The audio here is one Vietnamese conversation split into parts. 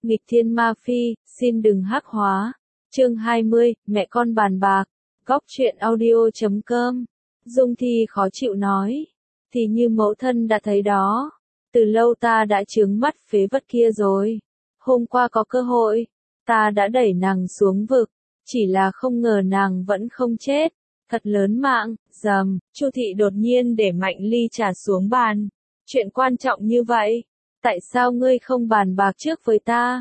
Nghịch thiên ma phi, xin đừng hắc hóa. Chương 20, mẹ con bàn bạc. Góc truyện audio.com. Dung Thi khó chịu nói. Thì như mẫu thân đã thấy đó. Từ lâu ta đã chướng mắt phế vật kia rồi. Hôm qua có cơ hội, ta đã đẩy nàng xuống vực. Chỉ là không ngờ nàng vẫn không chết. Thật lớn mạng, dầm, Chu thị đột nhiên để mạnh ly trà xuống bàn. Chuyện quan trọng như vậy, tại sao ngươi không bàn bạc trước với ta?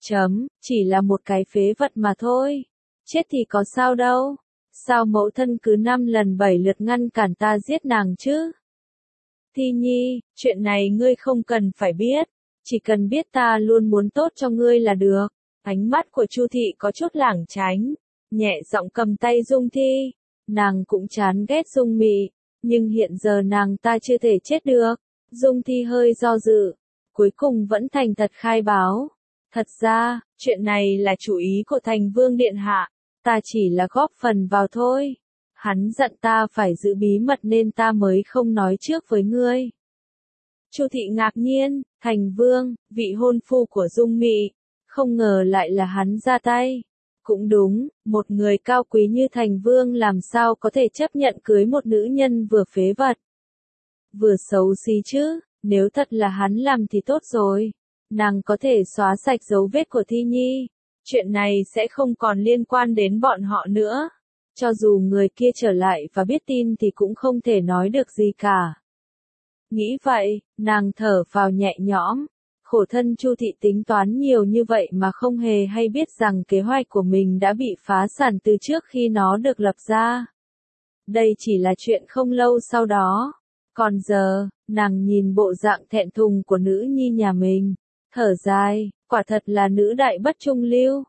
Chỉ là một cái phế vật mà thôi. Chết thì có sao đâu. Sao mẫu thân cứ 5 lần 7 lượt ngăn cản ta giết nàng chứ? Thi Nhi, chuyện này ngươi không cần phải biết. Chỉ cần biết ta luôn muốn tốt cho ngươi là được. Ánh mắt của Chu thị có chút lảng tránh. Nhẹ giọng cầm tay Dung Thi. Nàng cũng chán ghét Dung Mị. Nhưng hiện giờ nàng ta chưa thể chết được. Dung Thi hơi do dự. Cuối cùng vẫn thành thật khai báo. Thật ra, chuyện này là chủ ý của Thành Vương Điện Hạ. Ta chỉ là góp phần vào thôi. Hắn giận ta phải giữ bí mật nên ta mới không nói trước với ngươi. Chu thị ngạc nhiên, Thành Vương, vị hôn phu của Dung Mị. Không ngờ lại là hắn ra tay. Cũng đúng, một người cao quý như Thành Vương làm sao có thể chấp nhận cưới một nữ nhân vừa phế vật. Vừa xấu xí chứ, nếu thật là hắn làm thì tốt rồi. Nàng có thể xóa sạch dấu vết của Thi Nhi. Chuyện này sẽ không còn liên quan đến bọn họ nữa. Cho dù người kia trở lại và biết tin thì cũng không thể nói được gì cả. Nghĩ vậy, nàng thở phào nhẹ nhõm. Khổ thân Chu thị tính toán nhiều như vậy mà không hề hay biết rằng kế hoạch của mình đã bị phá sản từ trước khi nó được lập ra. Đây chỉ là chuyện không lâu sau đó. Còn giờ, nàng nhìn bộ dạng thẹn thùng của nữ nhi nhà mình. Thở dài, quả thật là nữ đại bất trung lưu.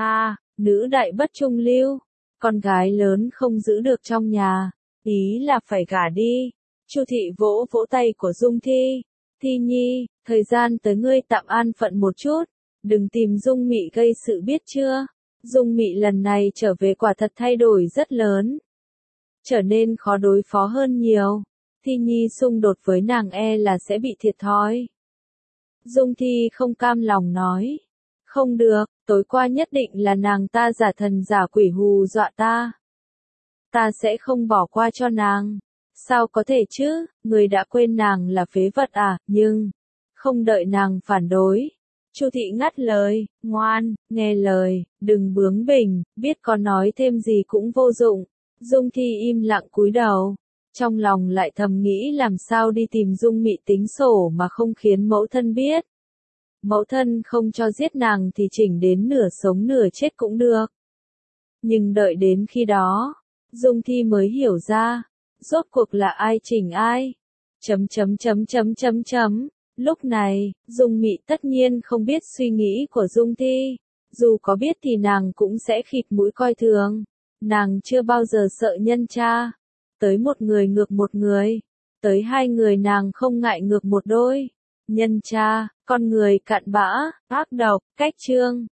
Nữ đại bất trung lưu. Con gái lớn không giữ được trong nhà. Ý là phải gả đi. Chu thị vỗ vỗ tay của Dung Thi. Thi Nhi, thời gian tới ngươi tạm an phận một chút. Đừng tìm Dung Mị gây sự biết chưa. Dung Mị lần này trở về quả thật thay đổi rất lớn. Trở nên khó đối phó hơn nhiều. Thi Nhi xung đột với nàng e là sẽ bị thiệt thòi. Dung Thi không cam lòng nói. Không được, tối qua nhất định là nàng ta giả thần giả quỷ hù dọa ta. Ta sẽ không bỏ qua cho nàng. Sao có thể chứ, người đã quên nàng là phế vật à, nhưng... Không đợi nàng phản đối. Chu thị ngắt lời, ngoan, nghe lời, đừng bướng bỉnh, biết có nói thêm gì cũng vô dụng. Dung Thi im lặng cúi đầu. Trong lòng lại thầm nghĩ làm sao đi tìm Dung Mị tính sổ mà không khiến mẫu thân biết. Mẫu thân không cho giết nàng thì chỉnh đến nửa sống nửa chết cũng được. Nhưng đợi đến khi đó, Dung Thi mới hiểu ra, rốt cuộc là ai chỉnh ai. Lúc này, Dung Mị tất nhiên không biết suy nghĩ của Dung Thi. Dù có biết thì nàng cũng sẽ khịt mũi coi thường. Nàng chưa bao giờ sợ nhân cha. Tới một người ngược một người. Tới hai người nàng không ngại ngược một đôi. Nhân cha, con người cặn bã, ác độc, cách chương.